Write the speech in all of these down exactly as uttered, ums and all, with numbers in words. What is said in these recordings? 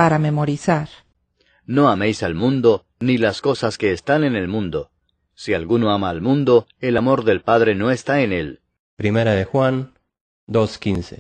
para memorizar. No améis al mundo, ni las cosas que están en el mundo. Si alguno ama al mundo, el amor del Padre no está en él. Primera de Juan dos quince.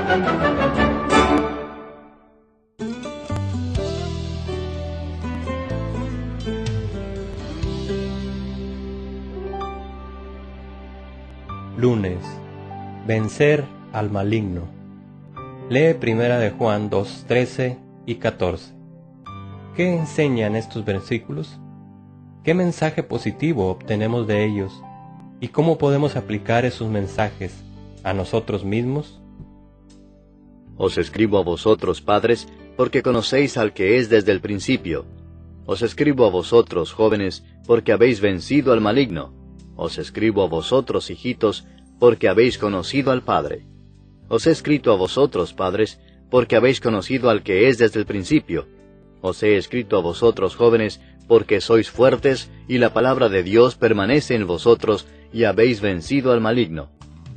Lunes. Vencer al maligno. Lee Primera de Juan dos trece y catorce. ¿Qué enseñan estos versículos? ¿Qué mensaje positivo obtenemos de ellos? ¿Y cómo podemos aplicar esos mensajes a nosotros mismos? Os escribo a vosotros, padres, porque conocéis al que es desde el principio. Os escribo a vosotros, jóvenes, porque habéis vencido al maligno. Os escribo a vosotros, hijitos, porque habéis conocido al Padre. Os he escrito a vosotros, padres, porque habéis conocido al que es desde el principio. Os he escrito a vosotros, jóvenes, porque sois fuertes, y la palabra de Dios permanece en vosotros, y habéis vencido al maligno.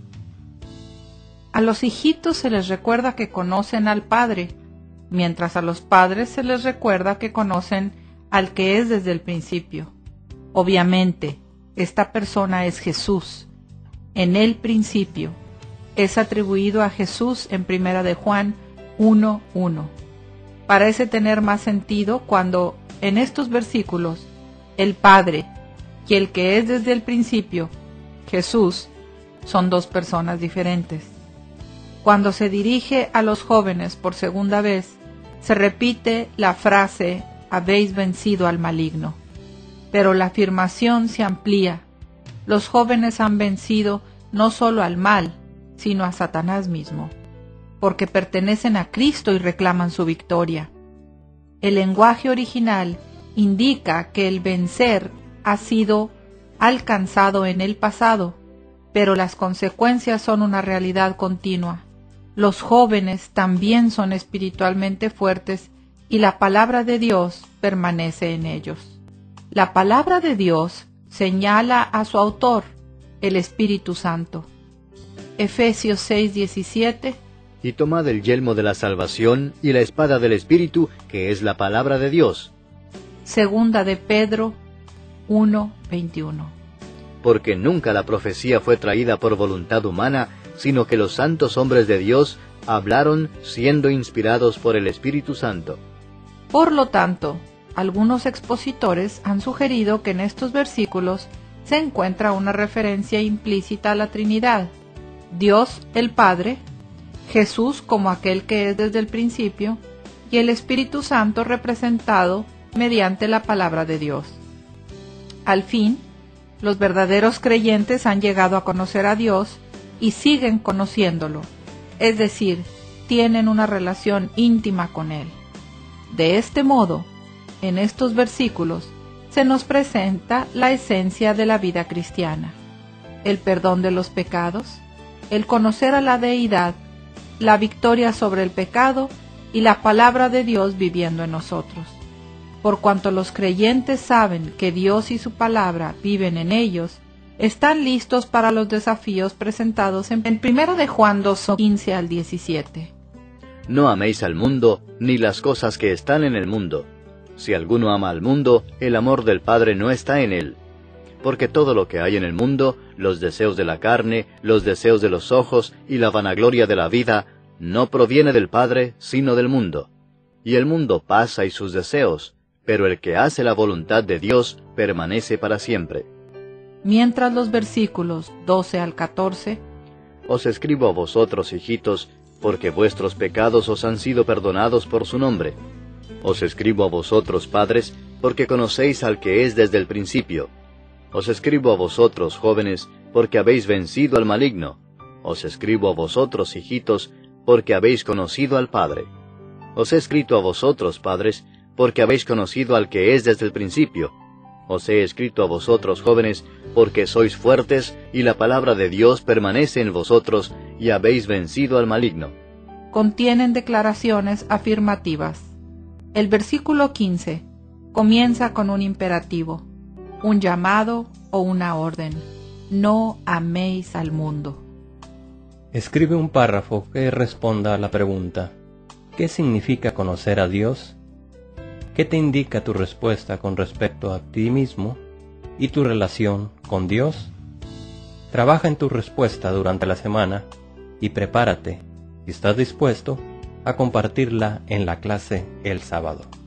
A los hijitos se les recuerda que conocen al Padre, mientras a los padres se les recuerda que conocen al que es desde el principio. Obviamente, esta persona es Jesús. En el principio es atribuido a Jesús en Primera de Juan uno uno. Parece tener más sentido cuando en estos versículos el Padre y el que es desde el principio, Jesús, son dos personas diferentes. Cuando se dirige a los jóvenes por segunda vez, se repite la frase habéis vencido al maligno, pero la afirmación se amplía. Los jóvenes han vencido no solo al mal, sino a Satanás mismo, porque pertenecen a Cristo y reclaman su victoria. El lenguaje original indica que el vencer ha sido alcanzado en el pasado, pero las consecuencias son una realidad continua. Los jóvenes también son espiritualmente fuertes y la palabra de Dios permanece en ellos. La palabra de Dios señala a su autor, el Espíritu Santo. Efesios seis diecisiete. Y tomad el yelmo de la salvación y la espada del Espíritu, que es la palabra de Dios. Segunda de Pedro uno veintiuno. Porque nunca la profecía fue traída por voluntad humana, sino que los santos hombres de Dios hablaron siendo inspirados por el Espíritu Santo. Por lo tanto, algunos expositores han sugerido que en estos versículos se encuentra una referencia implícita a la Trinidad: Dios el Padre, Jesús como aquel que es desde el principio, y el Espíritu Santo representado mediante la palabra de Dios. Al fin, los verdaderos creyentes han llegado a conocer a Dios y siguen conociéndolo, es decir, tienen una relación íntima con Él. De este modo, en estos versículos se nos presenta la esencia de la vida cristiana: el perdón de los pecados, el conocer a la deidad, la victoria sobre el pecado y la palabra de Dios viviendo en nosotros. Por cuanto los creyentes saben que Dios y su palabra viven en ellos, están listos para los desafíos presentados en Primera de Juan dos quince al diecisiete. No améis al mundo, ni las cosas que están en el mundo. Si alguno ama al mundo, el amor del Padre no está en él. Porque todo lo que hay en el mundo, los deseos de la carne, los deseos de los ojos y la vanagloria de la vida, no proviene del Padre, sino del mundo. Y el mundo pasa y sus deseos, pero el que hace la voluntad de Dios permanece para siempre. Mientras los versículos doce al catorce, Os escribo a vosotros, hijitos, porque vuestros pecados os han sido perdonados por su nombre. Os escribo a vosotros, padres, porque conocéis al que es desde el principio. Os escribo a vosotros, jóvenes, porque habéis vencido al maligno. Os escribo a vosotros, hijitos, porque habéis conocido al Padre. Os he escrito a vosotros, padres, porque habéis conocido al que es desde el principio. Os he escrito a vosotros, jóvenes, porque sois fuertes, y la palabra de Dios permanece en vosotros, y habéis vencido al maligno. Contienen declaraciones afirmativas. El versículo quince comienza con un imperativo, un llamado o una orden: no améis al mundo. Escribe un párrafo que responda a la pregunta: ¿qué significa conocer a Dios ¿Qué te indica tu respuesta con respecto a ti mismo y tu relación con Dios? Trabaja en tu respuesta durante la semana y prepárate, si estás dispuesto, a compartirla en la clase el sábado.